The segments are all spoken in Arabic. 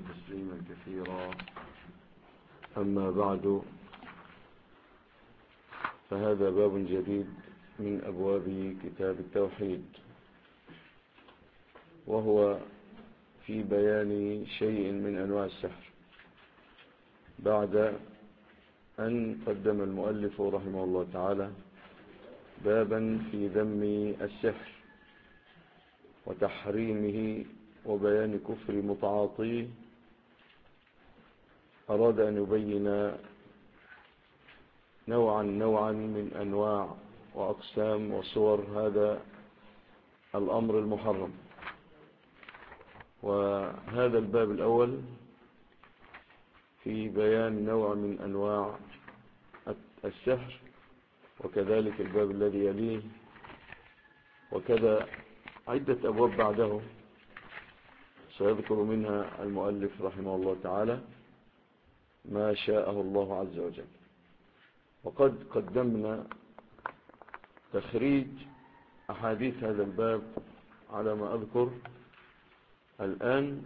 تسليما كثيرا. أما بعد، فهذا باب جديد من أبواب كتاب التوحيد، وهو في بيان شيء من أنواع السحر، بعد أن قدم المؤلف رحمه الله تعالى بابا في ذم السحر وتحريمه وبيان كفر متعاطيه. أراد أن يبين نوعا من أنواع وأقسام وصور هذا الأمر المحرم. وهذا الباب الأول في بيان نوع من أنواع السحر، وكذلك الباب الذي يليه، وكذا عدة أبواب بعده سيذكر منها المؤلف رحمه الله تعالى ما شاءه الله عز وجل. وقد قدمنا تخريج أحاديث هذا الباب على ما أذكر الآن،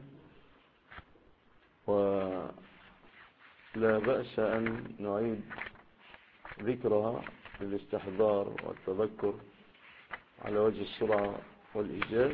ولا بأس أن نعيد ذكرها للاستحضار والتذكر على وجه السرعة والإيجاز.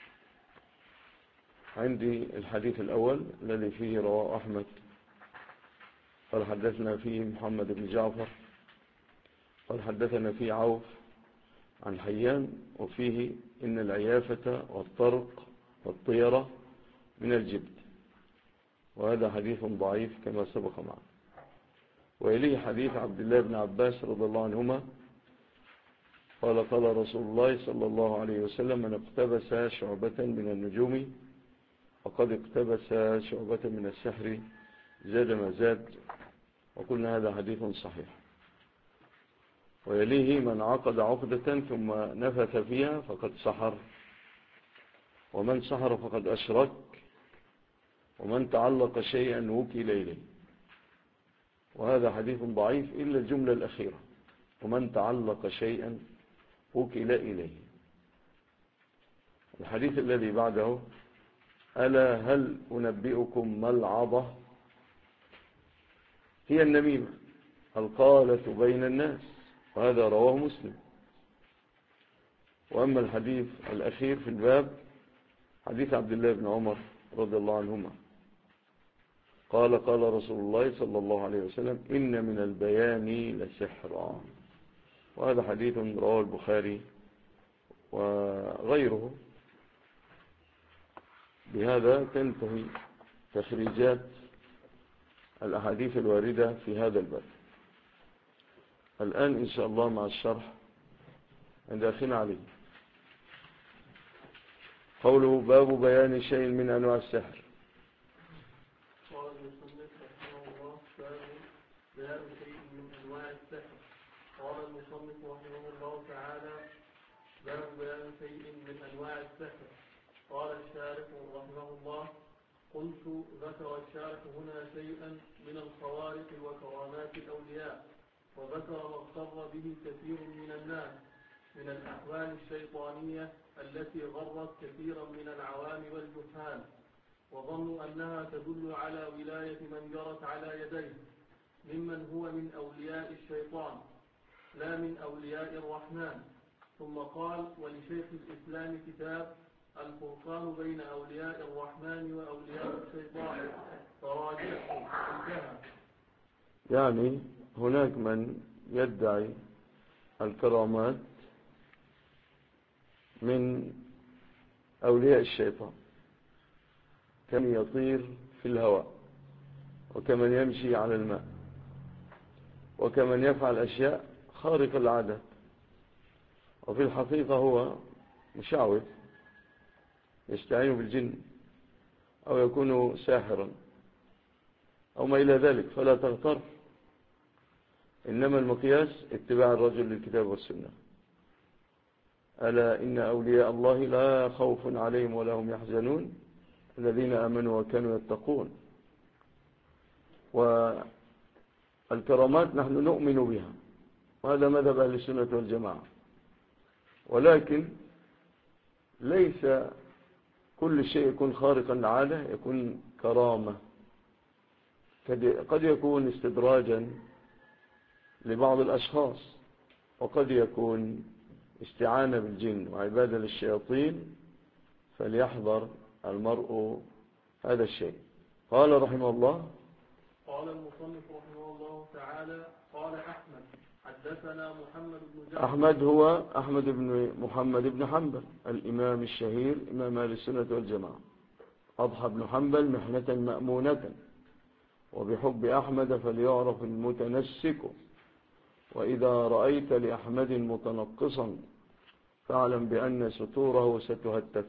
عندي الحديث الأول الذي فيه رواه أحمد قال حدثنا فيه محمد بن جعفر قال حدثنا فيه عوف عن حيان، وفيه إن العيافة والطرق والطيرة من الجبت، وهذا حديث ضعيف كما سبق معه. وإليه حديث عبد الله بن عباس رضي الله عنهما قال قال رسول الله صلى الله عليه وسلم: من اقتبس شعبة من النجوم وقد اقتبس شعبة من السحر زاد ما زاد. وقلنا هذا حديث صحيح. ويليه من عقد عقدة ثم نفث فيها فقد سحر، ومن سحر فقد أشرك، ومن تعلق شيئا وكل إليه. وهذا حديث ضعيف إلا الجملة الأخيرة: ومن تعلق شيئا وكل إليه. الحديث الذي بعده: ألا هل أنبئكم ما العضة؟ هي النميمة القالة بين الناس، وهذا رواه مسلم. وأما الحديث الأخير في الباب حديث عبد الله بن عمر رضي الله عنهما قال قال رسول الله صلى الله عليه وسلم: إن من البيان لسحرا. وهذا حديث رواه البخاري وغيره. بهذا تنتهي تخريجات الأحاديث الواردة في هذا الباب. الآن إن شاء الله مع الشرح عند أخينا علي. قوله: باب بيان شيء من أنواع السحر. قال المصنف رحمه الله: باب شيء من أنواع السحر. قال المصنف رحمه الله تعالى: باب بيان شيء من أنواع السحر. قال الشارح رحمه الله: قلت: ذكر الشارح هنا شيئا من الخوارق وكرامات الأولياء، وذكر ما اغتر به كثير من الناس من الأحوال الشيطانية التي غرت كثيرا من العوام والجهال، وظنوا أنها تدل على ولاية من جرت على يديه ممن هو من أولياء الشيطان لا من أولياء الرحمن. ثم قال: ولشيخ الإسلام كتاب الفرقان بين أولياء الرحمن وأولياء الشيطان فراجعه. انتهى. يعني هناك من يدعي الكرامات من أولياء الشيطان، كمن يطير في الهواء، وكمن يمشي على الماء، وكمن يفعل أشياء خارقة العادة، وفي الحقيقة هو مشعوذ يستعين بالجن، أو يكون ساحرا، أو ما إلى ذلك. فلا تغتر، إنما المقياس اتباع الرجل للكتاب والسنة. ألا إن أولياء الله لا خوف عليهم ولا هم يحزنون الذين آمنوا وكانوا يتقون. والكرامات نحن نؤمن بها، وهذا مذهب أهل السنة والجماعة، ولكن ليس كل شيء يكون خارقا للعادة يكون كرامة، قد يكون استدراجا لبعض الأشخاص، وقد يكون استعانة بالجن وعبادة للشياطين، فليحذر المرء هذا الشيء. قال رحمه الله: قال المصنف رحمه الله تعالى: قال أحمد حدثنا محمد بن جعفر. أحمد هو أحمد بن محمد بن حنبل الإمام الشهير إمام أهل السنة والجماعة. أضحى بن حنبل محنة مأمونة، وبحب أحمد فليعرف المتنسك، وإذا رأيت لأحمد متنقصا فاعلم بأن ستوره ستهتك.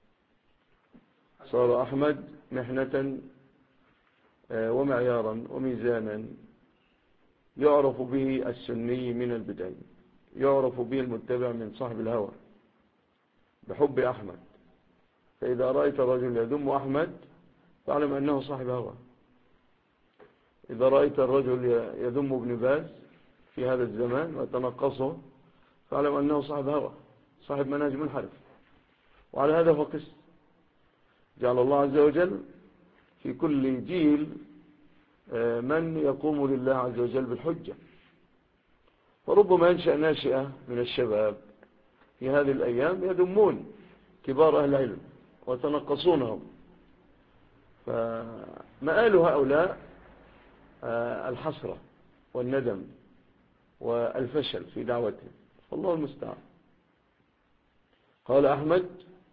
صار أحمد محنة ومعيارا وميزانا يعرف به السني من البدعي، يعرف به المتبع من صاحب الهوى بحب أحمد. فإذا رأيت الرجل يذم أحمد فاعلم أنه صاحب هوى. إذا رأيت الرجل يذم ابن باز في هذا الزمان وتنقصه فاعلم أنه صاحب هوى، صاحب منهج منحرف. وعلى هذا فقس جعل الله عز وجل في كل جيل من يقوم لله عز وجل بالحجة. وربما ينشأ ناشئة من الشباب في هذه الأيام يذمون كبار أهل العلم وتنقصونهم، فمآل هؤلاء الحسرة والندم والفشل في دعوتهم، والله المستعان. قال أحمد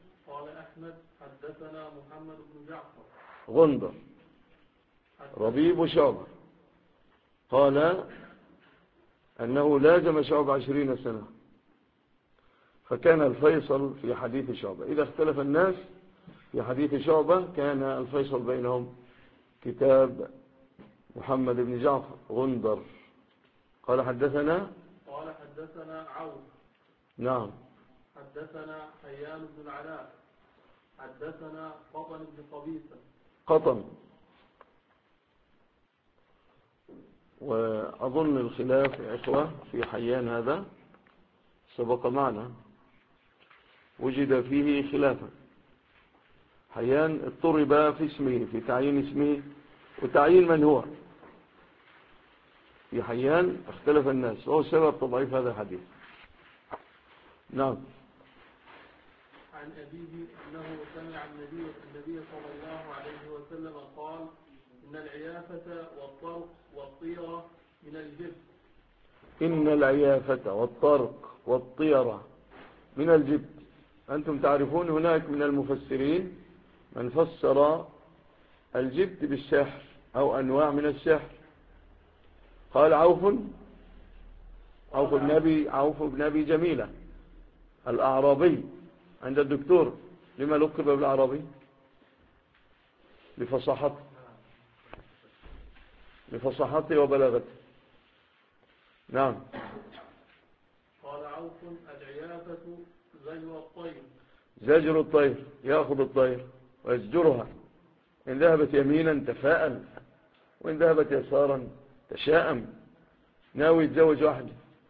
حدثنا محمد بن جعفر غندر ربيب شعبة، قال أنه لازم شعبة 20 سنة، فكان الفيصل في حديث شعبة. إذا اختلف الناس في حديث شعبة كان الفيصل بينهم كتاب محمد بن جعفر غندر. قال حدثنا عوف. نعم. حدثنا حيان بن العلاء. حدثنا قطن بن قبيصة. قطن، وأظن الخلاف يا إخوة في حيان هذا سبق معنا، وجد فيه خلافا. حيان اضطرب في اسمه، في تعيين اسمه وتعيين من هو. في حيان اختلف الناس، وهو سبب تضعيف هذا الحديث. نعم. عن أبيه أنه سمع النبي صلى الله عليه وسلم قال: إن العيافة والطرق والطيرة من الجبت. إن العيافة والطرق والطيرة من الجبت. أنتم تعرفون هناك من المفسرين من فسر الجبت بالسحر أو أنواع من السحر. قال عوف بن أبي جميلة الأعرابي عند الدكتور. لما لقب بالأعرابي؟ لفصاحته وبلاغته. نعم. قال عوف: العيافة زجر الطير، يأخذ الطير ويزجرها، إن ذهبت يمينا تفاءل، وإن ذهبت يسارا تشاءم. ناوي يتزوج واحدة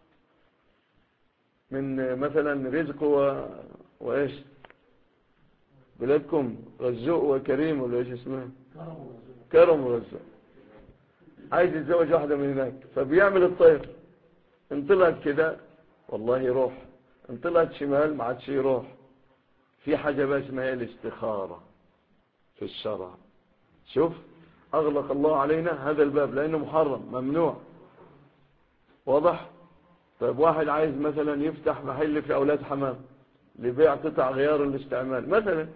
من مثلا رزق وإيش بلادكم، رزق وكريم ولا إيش اسمها، كرم ورزق، عايز يتزوج واحدة من هناك، فبيعمل الطير. ان طلعت كده والله يروح، ان طلعت شمال ما عادش يروح. في حاجة بقى اسمها الاستخارة في الشرع. شوف، أغلق الله علينا هذا الباب لأنه محرم ممنوع. واضح؟ طيب واحد عايز مثلا يفتح محل في أولاد حمام لبيع قطع غيار الاستعمال مثلا،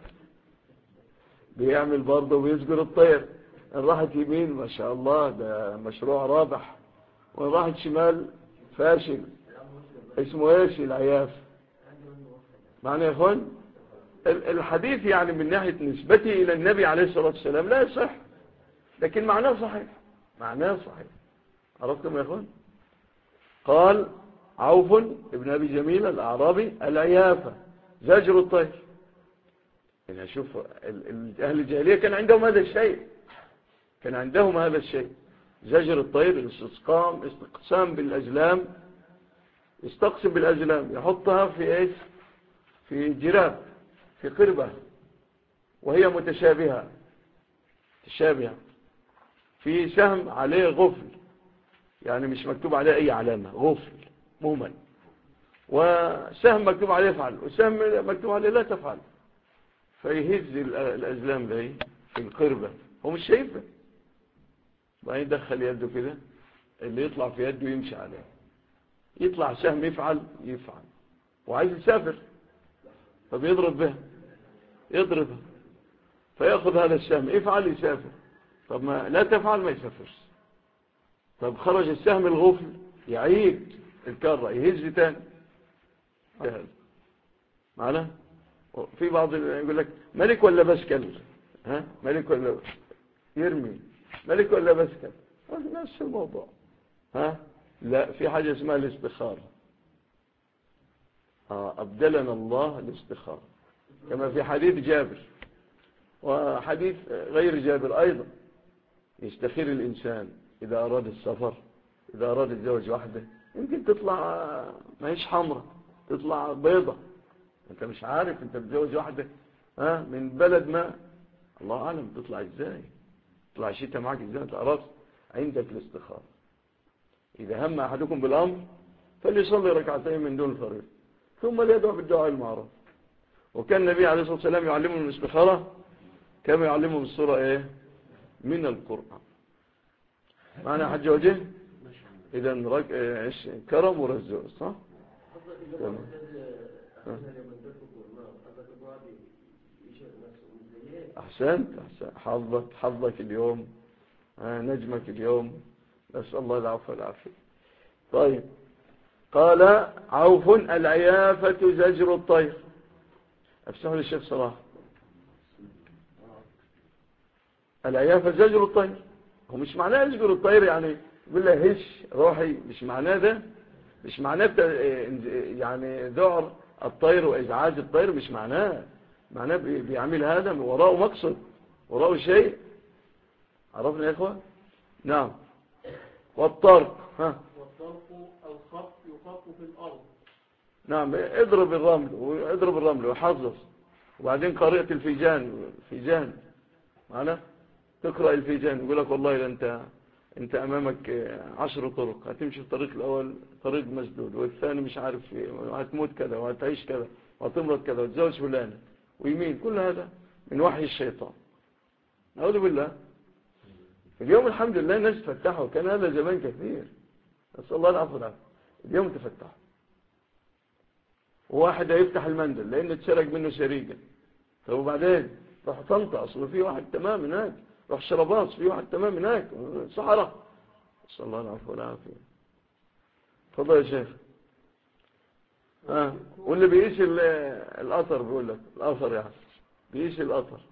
بيعمل برضه ويسجر الطير. ان راحت يمين ما شاء الله ده مشروع رابح، وان راحت شمال فاشل. اسمه ايش؟ العياف. معنى يا اخوان الحديث يعني من ناحية نسبته الى النبي عليه الصلاة والسلام لا يصح، لكن معناه صحيح، معناه صحيح. عرفتم يا اخوان؟ قال عوف ابن ابي جميل الاعرابي: العيافة زجر الطير. يعني شوف اهل الجاهلية كان عندهم هذا الشيء، كان عندهم هذا الشيء، زجر الطير، الاستقسام بالأزلام، يستقسم بالأزلام، يحطها في ايش؟ في جراب، في قربة وهي متشابهة، تشابه يعني. في سهم عليه غفل، يعني مش مكتوب عليه أي علامة، غفل مهمل. وسهم مكتوب عليه افعل، وسهم مكتوب عليه لا تفعل. فيهز الأزلام ده في القربة، هو مش شايفه. بعدين يدخل يده كده، اللي يطلع في يده يمشي عليه. يطلع سهم يفعل، وعايز يسافر، فبيضرب بها، يضربها، فيأخذ هذا السهم يفعل يسافر. طب ما لا تفعل ما يسافرش. طب خرج السهم الغفل، يعيد الكرة، يهز تاني. معنا في بعض يقول لك ملك ولا بسكل، ملك ولا يرمي، ملك ولا بسكل، نفس الموضوع. لا، في حاجة اسمها الاستخارة. أبدلنا الله الاستخارة، كما في حديث جابر وحديث غير جابر أيضا. يستخير الإنسان إذا أراد السفر، إذا أراد الزوج وحده، يمكن تطلع ما هيش حمرة، تطلع بيضة، أنت مش عارف، أنت بتزوج وحده من بلد ما، الله أعلم تطلع إزاي، تطلع شيء معك إزاي، أنت أردت. عندك الاستخارة. إذا هم أحدكم بالأمر فليصلي ركعتين من دون الفريضة، ثم ليدعو بالدعاء المعروف. وكان النبي عليه الصلاة والسلام يعلمهم الاستخارة كما يعلمهم السورة من القرآن. معنى حج وجه، إذا كرم ورزق، صح؟ أحسنت. حظك اليوم، نجمك اليوم، نسأل الله العفو والعافية. طيب، قال عوف العيافة زجر الطير. أفسح للشيخ صلاح. العيافة زجر الطير، هو مش معناه يزجر الطير يعني يقول له هش روحي، مش معناه ده، مش معناه يعني ذعر الطير وإزعاج الطير، مش معناه بيعمل هذا وراءه مقصد، وراءه شيء. عرفنا يا إخوة؟ نعم. والطرق والطرق الخط يخط في الأرض. نعم، اضرب الرمل وحظظ. وبعدين قارئة الفيجان معنا، تقرأ الفيجان، يقول لك والله انت امامك 10 طرق، هتمشي في الطريق الاول طريق مسدود، والثاني مش عارف هتموت كذا وهتعيش كذا وهتمرض كذا وتزوج فلانة ويمين. كل هذا من وحي الشيطان، نعوذ بالله. اليوم الحمد لله الناس تفتحوا، كان هذا زمان كثير، نسأل الله العفو والعافية. اليوم تفتحوا، وواحد هيفتح المندل لأنه اتسرق منه سريقة، طب وبعدين روح طنطا، أصل في واحد تمام هناك، روح شرباص في واحد تمام هناك، صحراء، نسأل الله العفو والعافية. تفضل يا شيخ. واللي بيقيس الأثر، بيقول لك الأثر يعني بيقيس الأثر،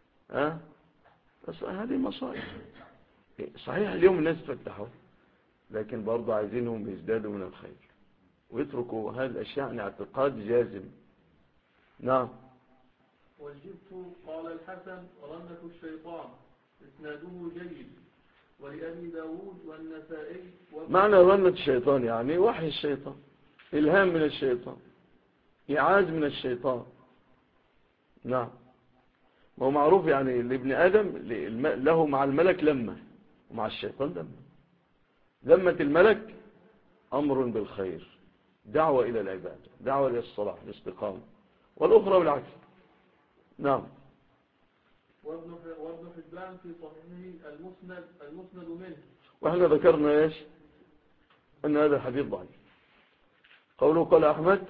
بس هذه مصائب. صحيح اليوم الناس فتحوا، لكن برضو عايزينهم يزدادوا من الخير ويتركوا هذه الأشياء عن اعتقاد جازم. نعم. والجبت قال الحسن رنة الشيطان، إسناده جيد. ولأبي داود والنسائي معنى رنة الشيطان يعني وحي الشيطان، إلهام من الشيطان، إعاز من الشيطان. نعم. هو معروف يعني لابن آدم له مع الملك لمة، ومع الشيطان لمة الملك أمر بالخير، دعوة إلى العبادة، دعوة إلى الصلاة، الاستقامة، والأخرى بالعكس. نعم. وابن حبان في صحيحه المسند منه. وإحنا ذكرنا إيش؟ أن هذا الحديث ضعيف. قوله قال أحمد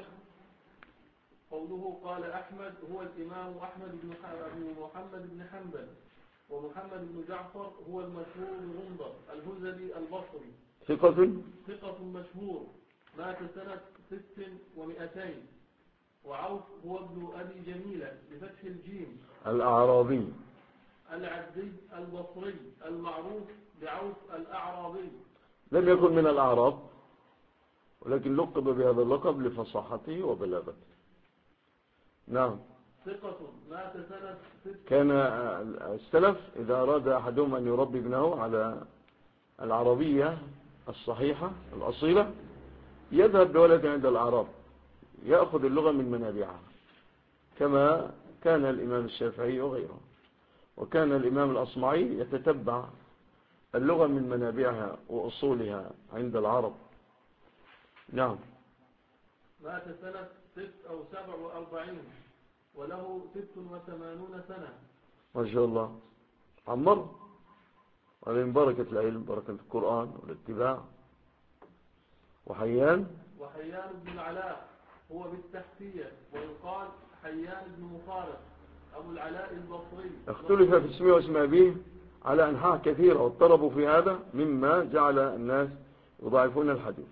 هو الإمام أحمد بن محمد بن حنبل، ومحمد بن جعفر هو المشهور بغندر الهذلي البصري، ثقة مشهور، مات سنة 600. وعوف هو ابن أبي جميلة بفتح الجيم، الأعرابي العبدي البصري المعروف بعوف الأعرابي. لم يكن من الأعراب، ولكن لقب بهذا اللقب لفصاحته وبلاغته. نعم. ثقة مات سنة 6. كان السلف إذا أراد أحدهم أن يربي ابنه على العربية الصحيحة الأصيلة يذهب بولد عند الأعراب، يأخذ اللغة من منابعها، كما كان الإمام الشافعي وغيره. وكان الإمام الأصمعي يتتبع اللغة من منابعها وأصولها عند العرب. نعم. مات سنة 6 أو 47 وله 86 سنة. ما شاء الله، عمر، ومن بركة العلم، بركة القرآن والاتباع. وحيان بن العلاء هو بالتحتية، ويقال حيان بن مخارق أبو العلاء البصري. اختلف في اسمه واسم أبيه على أنحاء كثيرة، واضطربوا في هذا مما جعل الناس يضاعفون الحديث.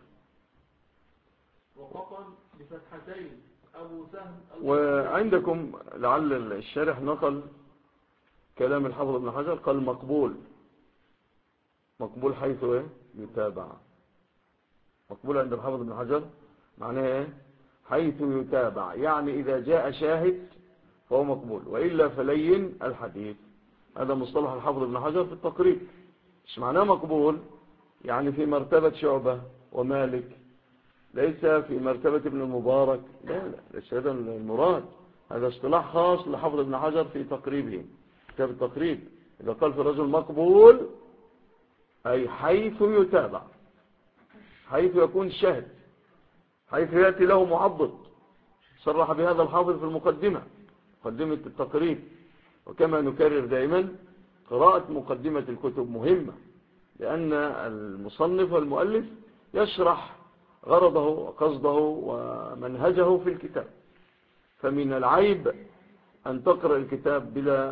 وقطن بفتحتين أبو سهم. وعندكم لعل الشارح نقل كلام الحافظ ابن حجر، قال مقبول. مقبول حيث يتابع. مقبول عند الحافظ ابن حجر معناه ايه؟ حيث يتابع، يعني إذا جاء شاهد فهو مقبول، وإلا فلين الحديث. هذا مصطلح الحافظ ابن حجر في التقريب. مش معناه مقبول يعني في مرتبة شعبة ومالك، ليس في مرتبة ابن المبارك، لا ليس هذا المراد. هذا اصطلاح خاص لحافظ ابن حجر في تقريبه، كتاب التقريب. إذا قال في الرجل مقبول أي حيث يتابع، حيث يكون الشاهد، حيث يأتي له معضد. صرح بهذا الحافظ في المقدمة، مقدمة التقريب. وكما نكرر دائما، قراءة مقدمة الكتب مهمة، لأن المصنف والمؤلف يشرح غرضه وقصده ومنهجه في الكتاب. فمن العيب أن تقرأ الكتاب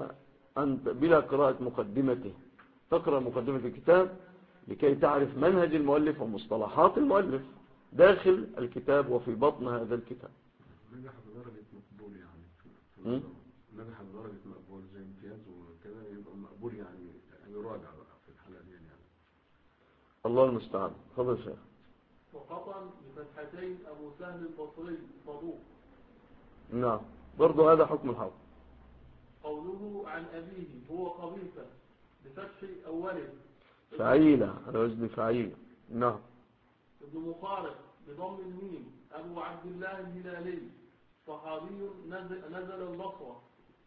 بلا قراءة مقدمته. تقرأ مقدمة الكتاب لكي تعرف منهج المؤلف ومصطلحات المؤلف داخل الكتاب وفي بطن هذا الكتاب. نجح بدرجة مقبول يعني نجح بدرجة مقبول زي امتياز وكده، يبقى مقبول يعني يراجع بقى في الحالة دي يعني. الله المستعان. تفضل شيخ. وقطن بفتحتين أبو سهل البصري صدوق. نعم، برضو هذا حكم الحافظ. قوله عن أبيه هو قبيصة بفتح أوله فعيلة، على وزن فعيلة. نعم. ابن مخارق بضم الميم أبو عبد الله الهلالي صحابي نزل البصرة.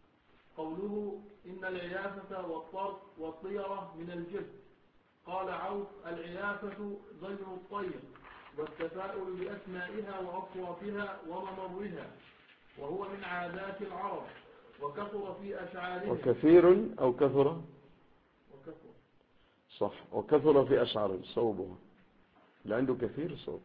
قوله إن العيافة والطرق والطيرة من الجبت. قال عوف العيافة زجر الطير والتفاؤل بأسمائها وأصواتها وممرها، وهو من عادات العرب وكثر في أشعارهم. وكثير أو كثر؟ وكثر. صح، وكثر في أشعارهم صوبها، اللي عنده كثير صوب.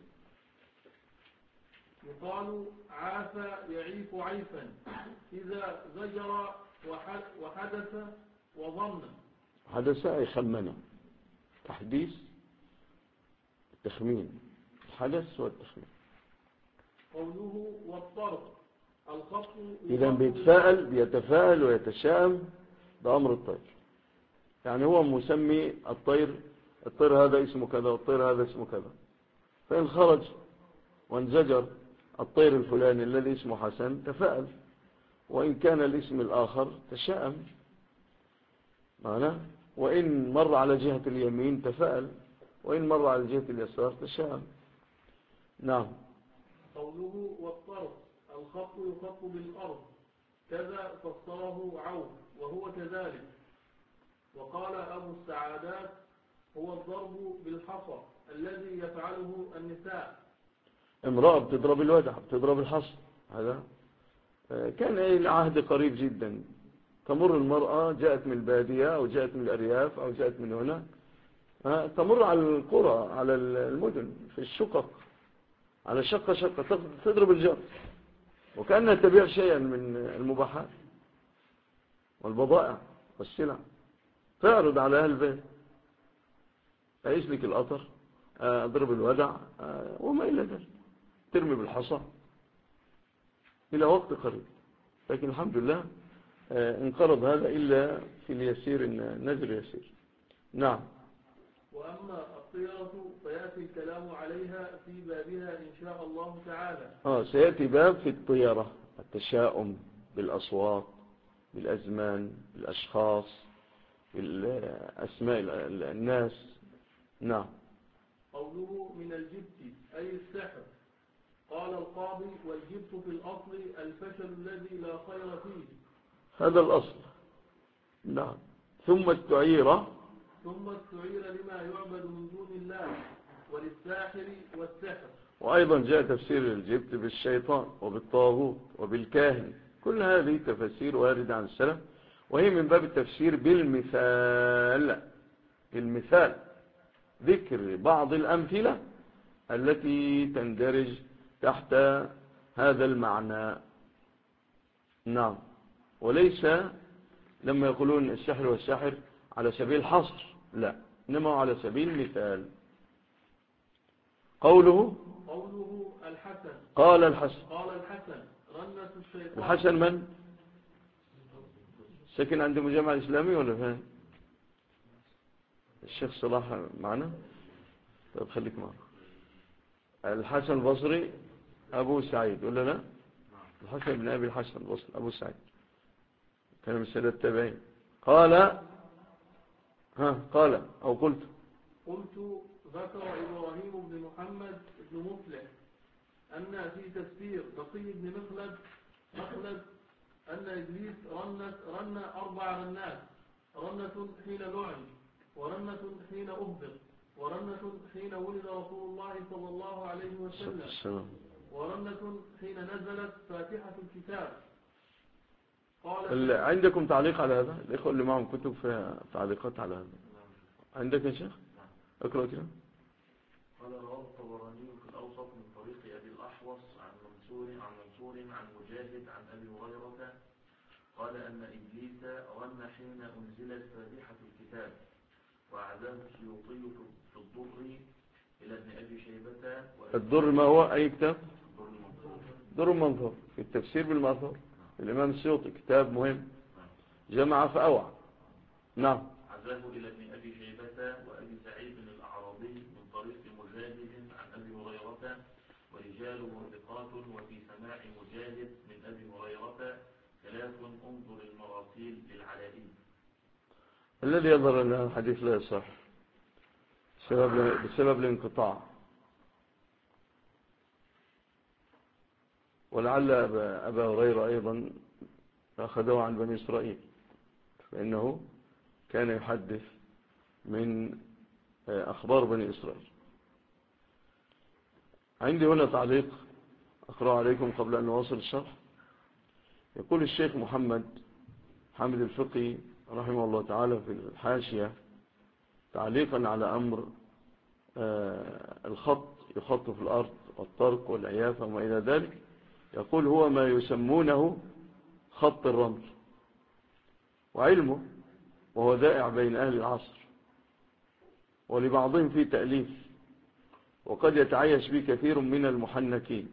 يقال عاف يعيف عيفا إذا زجر وحدث وظن. حدث أي خمن، تحديث، التخمين، الحدث والتخمين. قوله والطرق الخط. إذا بيتفاءل ويتشائم بأمر الطير. يعني هو مسمي الطير هذا اسمه كذا والطير هذا اسمه كذا، فإن خرج وانزجر الطير الفلاني الذي اسمه حسن تفاءل، وإن كان الاسم الآخر تشائم معناه، وإن مر على جهة اليمين تفاءل، وإن مر على جهة اليسار تشائم. نعم. قوله والطرق الخط يخط بالأرض كذا فسره عوف وهو كذلك. وقال أبو السعادات هو الضرب بالحصى الذي يفعله النساء. امرأة بتضرب الودع، بتضرب الحصى. هذا كان العهد قريب جدا. تمر المرأة، جاءت من البادية أو جاءت من الأرياف أو جاءت من هنا، تمر على القرى، على المدن، في الشقق، على شقة تضرب الجار، وكأنها تبيع شيئا من المباحات والبضائع والسلع. تعرض على أهل البيت، يسلك القطر، اضرب الودع، وما إلى ذلك، ترمي بالحصى إلى وقت قريب. لكن الحمد لله انقرض هذا إلا في اليسير، النذر يسير. نعم. وأما الطيرة فيأتي الكلام عليها في بابها إن شاء الله تعالى. سيأتي باب في الطيرة، التشاؤم بالأصوات، بالأزمان، بالأشخاص، بالأسماء الناس. نعم. قوله من الجبت أي السحر. قال القاضي والجبت في الأصل الفشل الذي لا خير فيه. هذا الأصل، نعم. ثم استعير لما يعبد من دون الله وللساحر والسحر. وأيضا جاء تفسير الجبت بالشيطان وبالطاغوت وبالكاهن. كل هذه تفسير واردة عن السلف، وهي من باب التفسير بالمثال. المثال ذكر بعض الأمثلة التي تندرج تحت هذا المعنى. نعم. وليس لما يقولون السحر والساحر على سبيل الحصر، لا، إنما على سبيل المثال. قوله الحسن قال الحسن رنة الشيطان. الحسن من؟ ساكن عند المجمع الإسلامي ولا فين؟ الشيخ صلاح معنا؟ طيب خليك معنا. الحسن البصري أبو سعيد ولا لا؟ الحسن بن أبي الحسن البصري أبو سعيد كان من سنة التابعين. قال أو قلت ذكر إبراهيم بن محمد بن مفلح أن في تفسير بقي بن مخلد أن إبليس رن 4 رنات: رنة حين لعن، ورنة حين أهبط، ورنة حين ولد رسول الله صلى الله عليه وسلم، ورنة حين نزلت فاتحة الكتاب. عندكم تعليق على هذا؟ الإخوة اللي معهم كتب فيها تعليقات على هذا. عندك يا شيخ؟ اقرأ كده. قال رواه الطبراني في الأوسط من طريق أبي الأحوص عن منصور عن مجاهد عن أبي هريرة قال أن إبليس رن حين أنزلت فاتحة الكتاب، وأعداه السيوطي في الضر إلى ابن أبي شيبة. الضر ما هو أي كتاب؟ الضر المنظور في التفسير بالمأثور الإمام السيوطي، كتاب مهم جمع فأوعى. نعم. عزاه إلى ابن أبي شيبة وأبي سعيد الأعرابي من طريق مجاهد عن أبي هريرة، ورجاله ثقات، وفي سماع مجاهد من أبي هريرة خلاف. انظر المراسيل للعلائي. الذي يظهر أن الحديث لا يصح بسبب الانقطاع، ولعل أبا هريرة أيضا أخذه عن بني إسرائيل، فإنه كان يحدث من أخبار بني إسرائيل. عندي هنا تعليق أقرأ عليكم قبل أن نواصل الشرح. يقول الشيخ محمد الفقي رحمه الله تعالى في الحاشية تعليقا على أمر الخط يخط في الأرض والطرق والعيافة وما إلى ذلك، يقول هو ما يسمونه خط الرمل، وعلمه وهو ذائع بين أهل العصر، ولبعضهم في تأليف، وقد يتعيش به كثير من المحنكين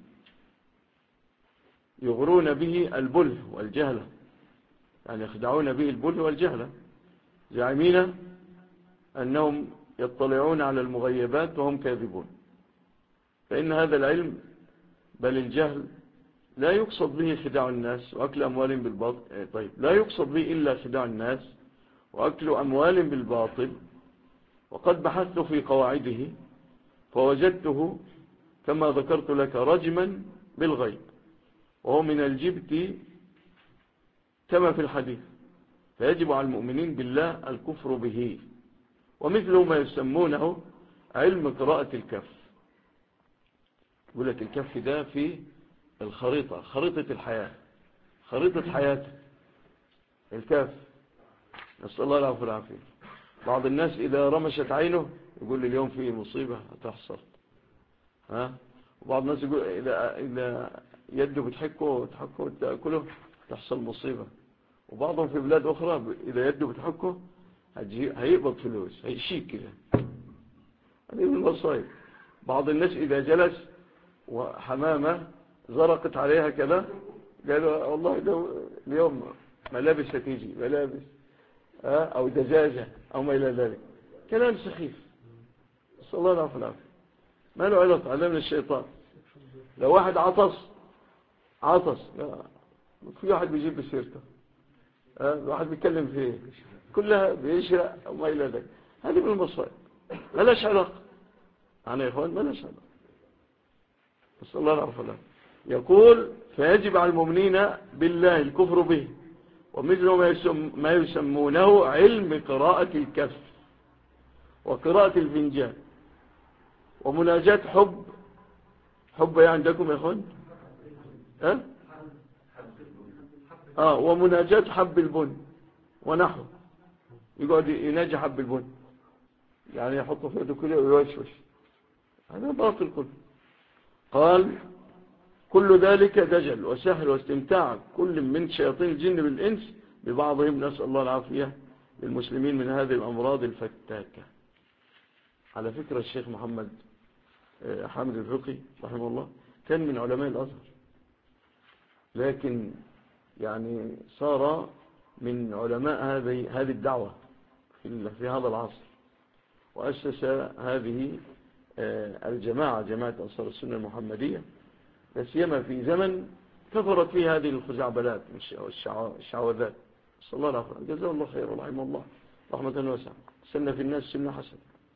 يغرون به البله والجهلة، يعني يخدعون به البله والجهلة، زعمين أنهم يطلعون على المغيبات وهم كاذبون. فإن هذا العلم بل الجهل لا يقصد به خداع الناس وأكل أموال بالباطل. طيب، لا يقصد به إلا خداع الناس وأكل أموال بالباطل. وقد بحثت في قواعده فوجدته كما ذكرت لك رجما بالغيب، وهو من الجبت كما في الحديث، فيجب على المؤمنين بالله الكفر به. ومثله ما يسمونه علم قراءة الكف. يقول لك الكف ده في الخريطة، خريطة الحياة، خريطة حياته الكف، نسأل الله العافية والعافية. بعض الناس إذا رمشت عينه يقول لي اليوم في مصيبة هتحصل، وبعض الناس يقول إذا يده بتحكه تأكله تحصل مصيبة. وبعضهم في بلاد أخرى إذا يده بتحكه هيقبض فلوس، هيشيك كده. هذه من المصايب. بعض الناس إذا جلس وحمامة زرقت عليها كذا قالوا والله ده اليوم ملابس هتيجي، ملابس أو دجاجة أو ما إلى ذلك. كلام سخيف، صلى الله عليه وسلم. ما له علاقة، علمنا الشيطان. لو واحد عطس في واحد بيجيب بسيرته، واحد بيتكلم فيه، كلها بيشرق أو ما إلى ذلك. هذه من المصائب، ما لهاش علاقة. أنا يا إخوان ما لهاش علاقة. صلى الله عليه وسلم يقول فيجب على المؤمنين بالله الكفر به، ومثل ما يسمونه علم قراءة الكف وقراءة الفنجان ومناجاة حب ايه عندكم يا اخوان؟ ومناجاة حب البن ونحو، يقعد يناجي حب البن، يعني يحطه في يده كده ويوشوش، هذا باطل كله. قال كل ذلك دجل وسحر واستمتاع كل من شياطين الجن بالإنس ببعضهم، نسأل الله العافية للمسلمين من هذه الأمراض الفتاكة. على فكرة الشيخ محمد حامد الفقي رحمه الله كان من علماء الأزهر، لكن يعني صار من علماء هذه الدعوة في هذا العصر، وأسس هذه الجماعة، جماعة أنصار السنة المحمدية، لا سيما في زمن كثرت فيه هذه الخزعبلات والشعوذات. صلى الله عليه وسلم جزاه الله خير ورحمه الله رحمة واسعة، سن في الناس سنة حسنة.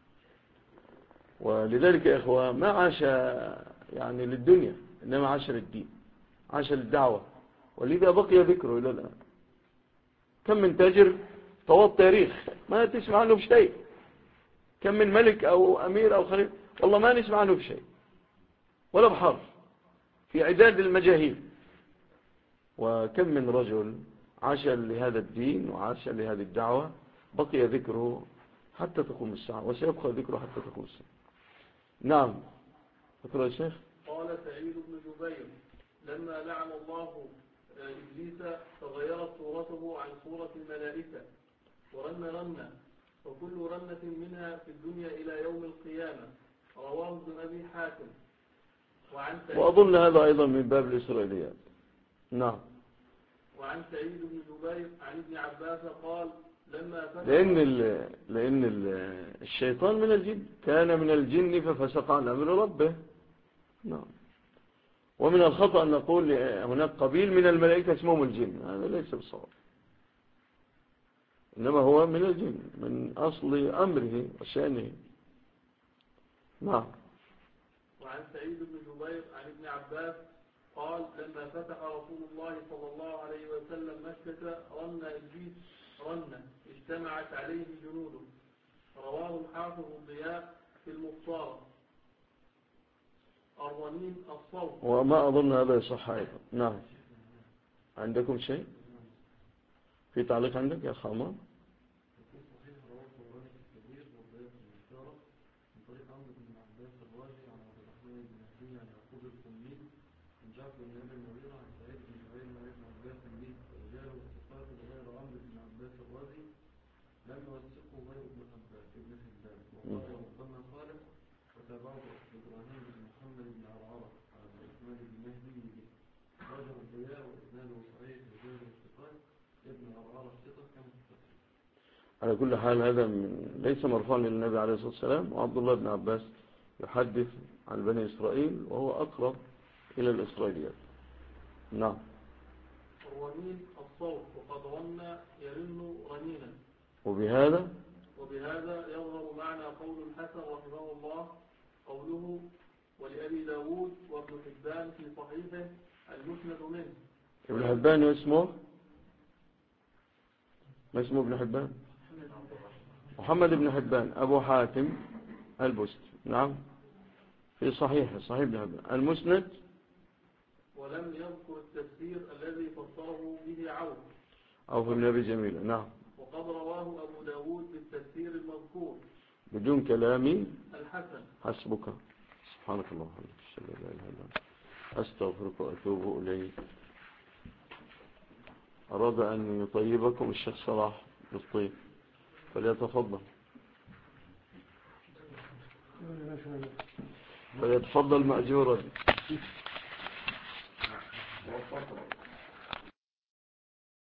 ولذلك يا إخوة ما عاش يعني للدنيا، إنما عاش للدين، عاش للدعوة، ولذا بقي ذكره إلى الآن. كم من تاجر طوى التاريخ ما تسمع عنه بشيء، كم من ملك أو أمير أو خليفة والله ما نسمع عنه بشيء ولا بحرف في عداد المجاهيل. وكم من رجل عاش لهذا الدين وعاش لهذه الدعوة بقي ذكره حتى تقوم الساعة، وسيبقى ذكره حتى تقوم الساعة. نعم اقرأ يا شيخ. قال سعيد بن جبير لما لعن الله إبليس تغيرت صورته عن صورة الملائكة ورن وكل رنة منها في الدنيا إلى يوم القيامة. رواه ابن أبي حاتم. وأظن هذا أيضا من باب الإسرائيليات. نعم. وعن سعيد بن جبير عن ابن عباس قال لما فتح لأن الشيطان من الجن، كان من الجن ففسق عن أمر ربه. نعم. ومن الخطأ أن نقول هناك قبيل من الملائكة اسمهم الجن، هذا ليس بصواب، إنما هو من الجن من أصل أمره وشأنه. نعم. وعن سعيد بن جبير عن ابن عباس قال لما فتح رسول الله صلى الله عليه وسلم مكة رن إبليس رنة اجتمعت عليه جنوده. رواه الحافظ الضياء في المختار. الرنين الصوت. وما أظن هذا يصح أيضا. نعم. عندكم شيء في تعليق عندك يا خامر؟ لم يوثقه غير ابن حبان وقال ربما صالح وتابعه إبراهيم بن محمد بن عرعرة على الإسناد المهدي به رجل الضياء وإسناده صحيح وغير الثقات ابن عرعرة الثقة كما تفسر. على كل حال هذا ليس مرفوعا للنبي عليه الصلاة والسلام، وعبد الله بن عباس يحدث عن بني إسرائيل وهو أقرب إلى الإسرائيليات. نعم. الرنين الصوت وقد رن يرن رنينا. وبهذا يظهر معنى قول الحسن رحمه الله قوله ولأبي داود وابن حبان في صحيحه المسند منه. ابن حبان اسمه ما اسمه ابن حبان؟ محمد بن حبان أبو حاتم البست. نعم في صحيح ابن حبان المسند. ولم يذكر التفسير الذي فسره به عوف بن أبي جميلة. نعم. وقد رواه أبو داود بالتفسير المذكور بدون كلامي الحسن. حسبك. سبحانك اللهم وبحمدك أشهد أن لا إله إلا أنت أستغفرك وأتوب إليك. أراد أن يطيبكم الشيخ صلاح بالطيب فليتفضل مأجورا.